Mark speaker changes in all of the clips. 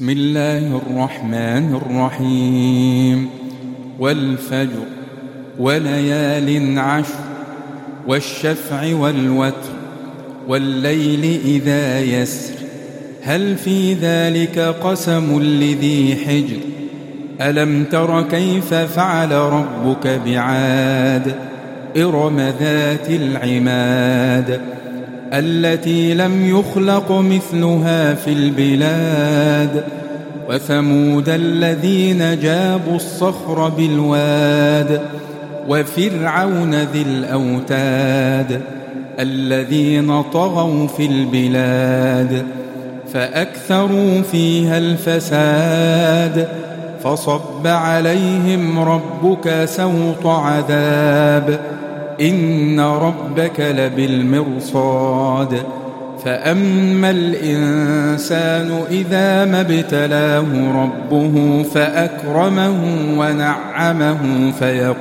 Speaker 1: بسم الله الرحمن الرحيم. والفجر وليال عشر والشفع والوتر والليل إذا يسر هل في ذلك قسم لذي حجر ألم تر كيف فعل ربك بعاد إرم ذات العماد التي لم يخلق مثلها في البلاد وثمود الذين جابوا الصخر بالواد وفرعون ذي الأوتاد الذين طغوا في البلاد فأكثروا فيها الفساد فصب عليهم ربك سوط عذاب إن ربك لبالمرصاد فأما الإنسان إذا ما ابتلاه ربه فأكرمه ونعمه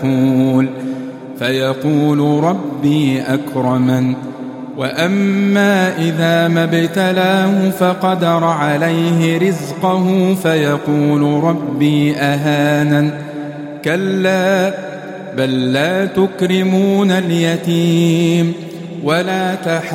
Speaker 1: فيقول ربي أكرمن وأما إذا ما ابتلاه فقدر عليه رزقه فيقول ربي أهانن كلا بل لا تكرمون اليتيم ولا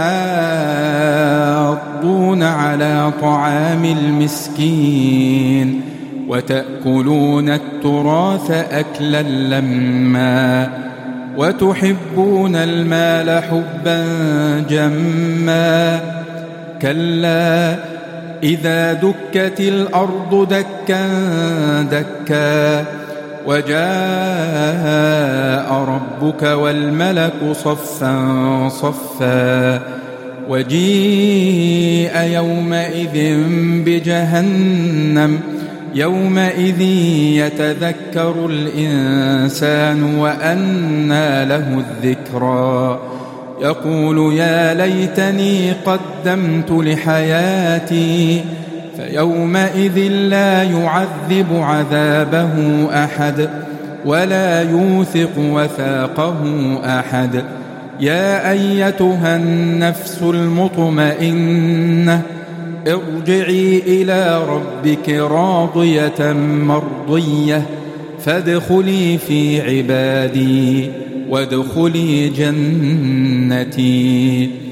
Speaker 1: تحاضون على طعام المسكين وتأكلون التراث أكلا لما وتحبون المال حبا جما كلا إذا دكت الأرض دكا دكا وجاء ربك والملك صفا صفا وجيء يومئذ بجهنم يومئذ يتذكر الإنسان وأنى له الذكرى يقول يا ليتني قدمت لحياتي فيومئذ لا يعذب عذابه أحد ولا يوثق وثاقه أحد يا أيتها النفس المطمئنة ارجعي إلى ربك راضية مرضية فادخلي في عبادي وادخلي جنتي.